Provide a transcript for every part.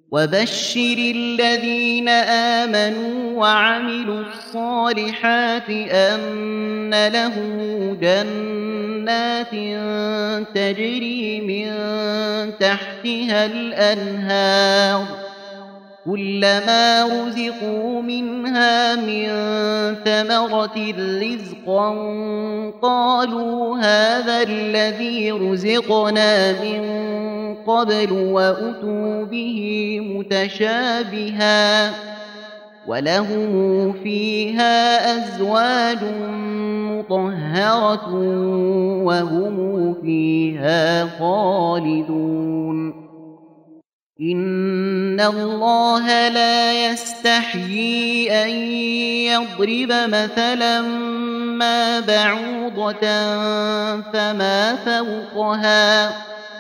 وبشر الذين آمنوا وعملوا الصالحات أن لهم جنات تجري من تحتها الأنهار كلما رزقوا منها من ثمرة رزقا قالوا هذا الذي رزقنا من قبل وأتوا به متشابها ولهم فيها أزواج مطهرة وهم فيها خالدون إن الله لا يستحيي أن يضرب مثلا ما بعوضة فما فوقها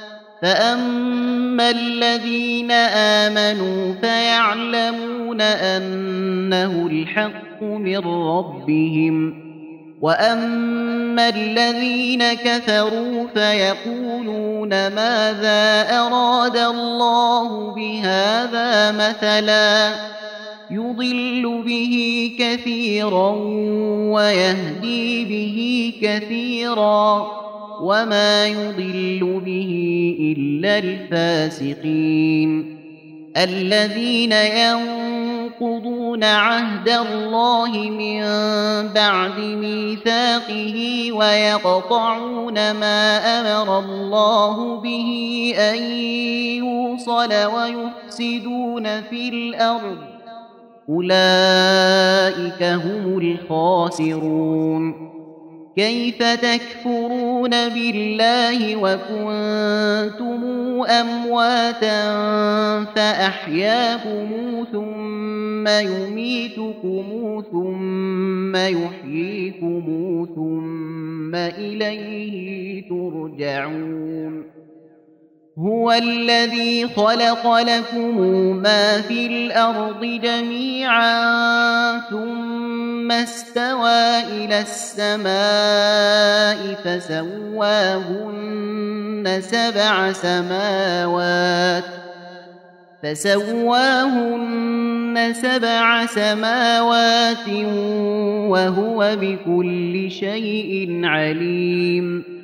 فأما الذين آمنوا فيعلمون أنه الحق من ربهم وأما الذين كفروا فيقولون ماذا أراد الله بهذا مثلا يضل به كثيرا ويهدي به كثيرا وما يضل به إلا الفاسقين الذين ينقضون عهد الله من بعد ميثاقه ويقطعون ما أمر الله به أن يوصل ويفسدون في الأرض أولئك هم الخاسرون كيف تكفرون بالله وكنتم أمواتا فأحياكم ثم يميتكم ثم يحييكم ثم إليه ترجعون هو الذي خلق لكم ما في الأرض جميعا ثم استوى إلى السماء فسواهن سبع سماوات وهو بكل شيء عليم